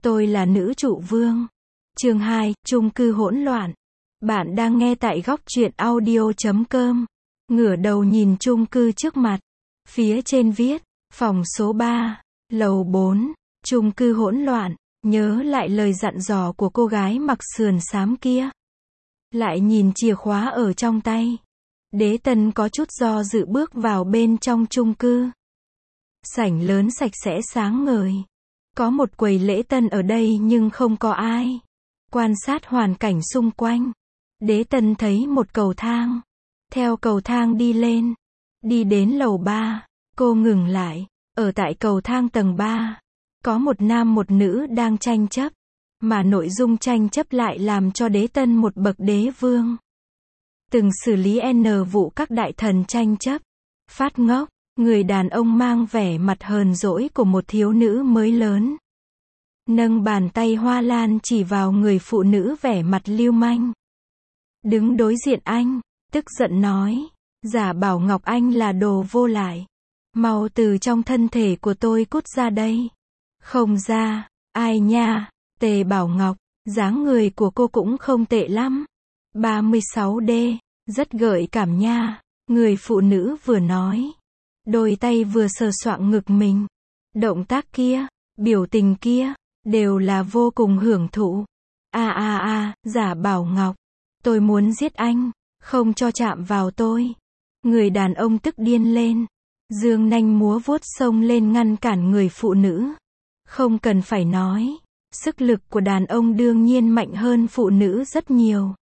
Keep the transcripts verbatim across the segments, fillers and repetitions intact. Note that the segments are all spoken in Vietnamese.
Tôi là nữ trụ vương. Chương hai, chung cư hỗn loạn. Bạn đang nghe tại góc truyện audio chấm com. Ngửa đầu nhìn chung cư trước mặt. Phía trên viết, phòng số ba, lầu bốn, chung cư hỗn loạn. Nhớ lại lời dặn dò của cô gái mặc sườn xám kia. Lại nhìn chìa khóa ở trong tay. Đế Tân có chút do dự bước vào bên trong chung cư. Sảnh lớn sạch sẽ sáng ngời. Có một quầy lễ tân ở đây nhưng không có ai. Quan sát hoàn cảnh xung quanh. Đế Tân thấy một cầu thang. Theo cầu thang đi lên. Đi đến lầu ba. Cô ngừng lại. Ở tại cầu thang tầng ba. Có một nam một nữ đang tranh chấp. Mà nội dung tranh chấp lại làm cho Đế Tân một bậc đế vương. Từng xử lý N vụ các đại thần tranh chấp. Phát ngốc. Người đàn ông mang vẻ mặt hờn dỗi của một thiếu nữ mới lớn. Nâng bàn tay hoa lan chỉ vào người phụ nữ vẻ mặt lưu manh. Đứng đối diện anh, tức giận nói. Giả bảo Ngọc Anh là đồ vô lại. Mau từ trong thân thể của tôi cút ra đây. Không ra, ai nha, Tề Bảo Ngọc, dáng người của cô cũng không tệ lắm. ba mươi sáu D, rất gợi cảm nha. Người phụ nữ vừa nói. Đôi tay vừa sờ soạng ngực mình. Động tác kia, biểu tình kia, đều là vô cùng hưởng thụ. A a a, Giả bảo Ngọc, tôi muốn giết anh, không cho chạm vào tôi. Người đàn ông tức điên lên. Dương nanh múa vuốt xông lên ngăn cản người phụ nữ. Không cần phải nói, sức lực của đàn ông đương nhiên mạnh hơn phụ nữ rất nhiều.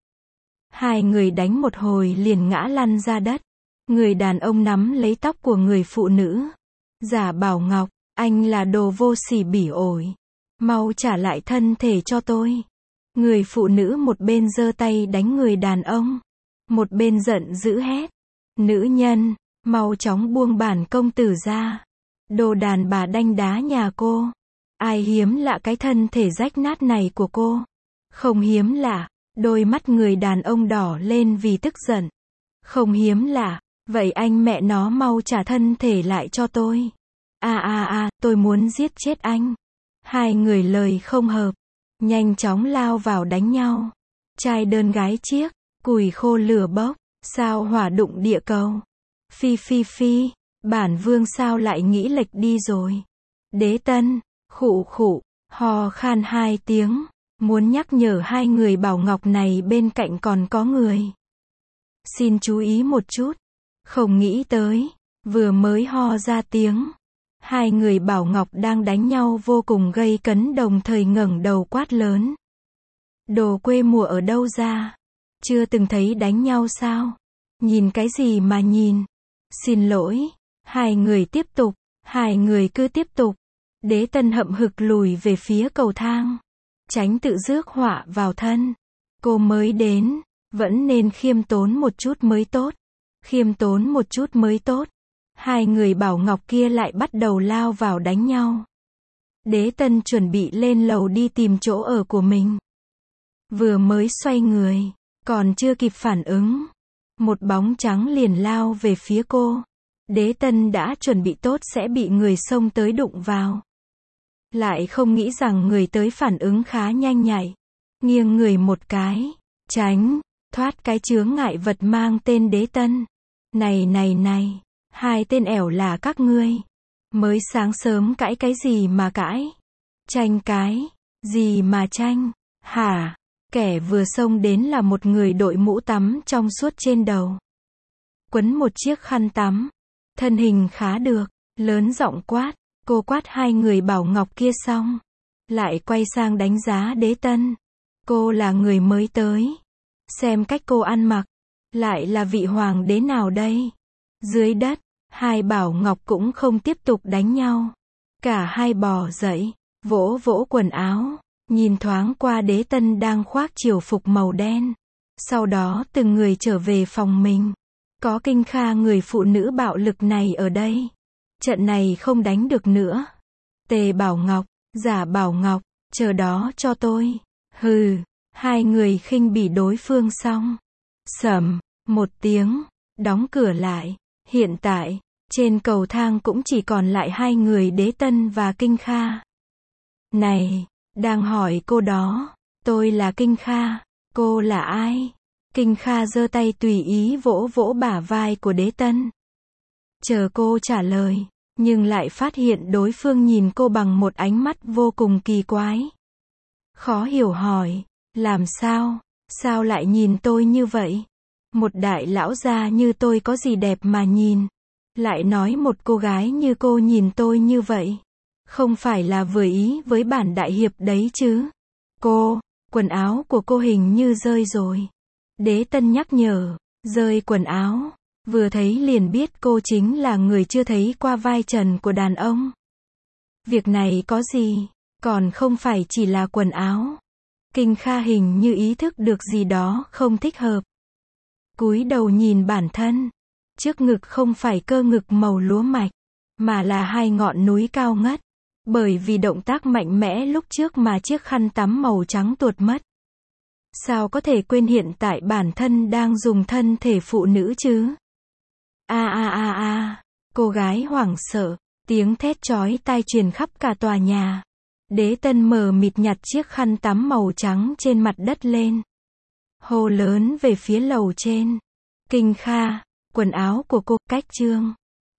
Hai người đánh một hồi liền ngã lăn ra đất. Người đàn ông nắm lấy tóc của người phụ nữ. Giả bảo Ngọc, anh là đồ vô sỉ bỉ ổi. Mau trả lại thân thể cho tôi. Người phụ nữ một bên giơ tay đánh người đàn ông. Một bên giận dữ hét. Nữ nhân, mau chóng buông bản công tử ra. Đồ đàn bà đanh đá nhà cô. Ai hiếm lạ cái thân thể rách nát này của cô. Không hiếm lạ. Đôi mắt người đàn ông đỏ lên vì tức giận. Không hiếm lạ. Vậy anh mẹ nó mau trả thân thể lại cho tôi. A a a, tôi muốn giết chết anh. Hai người lời không hợp. Nhanh chóng lao vào đánh nhau. Trai đơn gái chiếc. Củi khô lửa bốc. Sao hỏa đụng địa cầu. Phi phi phi. Bản vương sao lại nghĩ lệch đi rồi. Đế Tân. Khụ khụ. Hò khan hai tiếng. Muốn nhắc nhở hai người Bảo Ngọc này bên cạnh còn có người. Xin chú ý một chút. Không nghĩ tới, vừa mới ho ra tiếng. Hai người Bảo Ngọc đang đánh nhau vô cùng gây cấn đồng thời ngẩng đầu quát lớn. Đồ quê mùa ở đâu ra? Chưa từng thấy đánh nhau sao? Nhìn cái gì mà nhìn? Xin lỗi. Hai người tiếp tục. Hai người cứ tiếp tục. Đế Tân hậm hực lùi về phía cầu thang. Tránh tự rước họa vào thân. Cô mới đến, vẫn nên khiêm tốn một chút mới tốt. Khiêm tốn một chút mới tốt. Hai người Bảo Ngọc kia lại bắt đầu lao vào đánh nhau. Đế Tân chuẩn bị lên lầu đi tìm chỗ ở của mình. Vừa mới xoay người, còn chưa kịp phản ứng. Một bóng trắng liền lao về phía cô. Đế Tân đã chuẩn bị tốt sẽ bị người xông tới đụng vào. Lại không nghĩ rằng người tới phản ứng khá nhanh nhạy. Nghiêng người một cái, tránh, thoát cái chướng ngại vật mang tên Đế Tân. Này này này, hai tên ẻo là các ngươi. Mới sáng sớm cãi cái gì mà cãi? Tranh cái, gì mà tranh? Hả? Kẻ vừa xông đến là một người đội mũ tắm trong suốt trên đầu. Quấn một chiếc khăn tắm. Thân hình khá được, lớn giọng quát. Cô quát hai người Bảo Ngọc kia xong. Lại quay sang đánh giá Đế Tân. Cô là người mới tới. Xem cách cô ăn mặc. Lại là vị hoàng đế nào đây? Dưới đất, hai Bảo Ngọc cũng không tiếp tục đánh nhau. Cả hai bò dậy, vỗ vỗ quần áo, nhìn thoáng qua Đế Tân đang khoác triều phục màu đen. Sau đó từng người trở về phòng mình. Có Kinh Kha người phụ nữ bạo lực này ở đây. Trận này không đánh được nữa. Tề Bảo Ngọc, Giả bảo Ngọc, chờ đó cho tôi. Hừ, hai người khinh bỉ đối phương xong. Sầm, một tiếng, đóng cửa lại. Hiện tại, trên cầu thang cũng chỉ còn lại hai người Đế Tân và Kinh Kha. Này, Đang hỏi cô đó. Tôi là Kinh Kha. Cô là ai? Kinh Kha giơ tay tùy ý vỗ vỗ bả vai của Đế Tân. Chờ cô trả lời, nhưng lại phát hiện đối phương nhìn cô bằng một ánh mắt vô cùng kỳ quái. Khó hiểu hỏi, làm sao, sao lại nhìn tôi như vậy? Một đại lão gia như tôi có gì đẹp mà nhìn? Lại nói một cô gái như cô nhìn tôi như vậy. Không phải là vừa ý với bản đại hiệp đấy chứ? Cô, quần áo của cô hình như rơi rồi. Đế Tân nhắc nhở, rơi quần áo. Vừa thấy liền biết cô chính là người chưa thấy qua vai trần của đàn ông. Việc này có gì, còn không phải chỉ là quần áo. Kinh Kha hình như ý thức được gì đó không thích hợp. Cúi đầu nhìn bản thân. Trước ngực không phải cơ ngực màu lúa mạch, mà là hai ngọn núi cao ngất. Bởi vì động tác mạnh mẽ lúc trước mà chiếc khăn tắm màu trắng tuột mất. Sao có thể quên hiện tại bản thân đang dùng thân thể phụ nữ chứ? A a a a, cô gái hoảng sợ, tiếng thét chói tai truyền khắp cả tòa nhà. Đế Tân mờ mịt nhặt chiếc khăn tắm màu trắng trên mặt đất lên. Hô lớn về phía lầu trên. Kinh Kha, quần áo của cô, cách trương.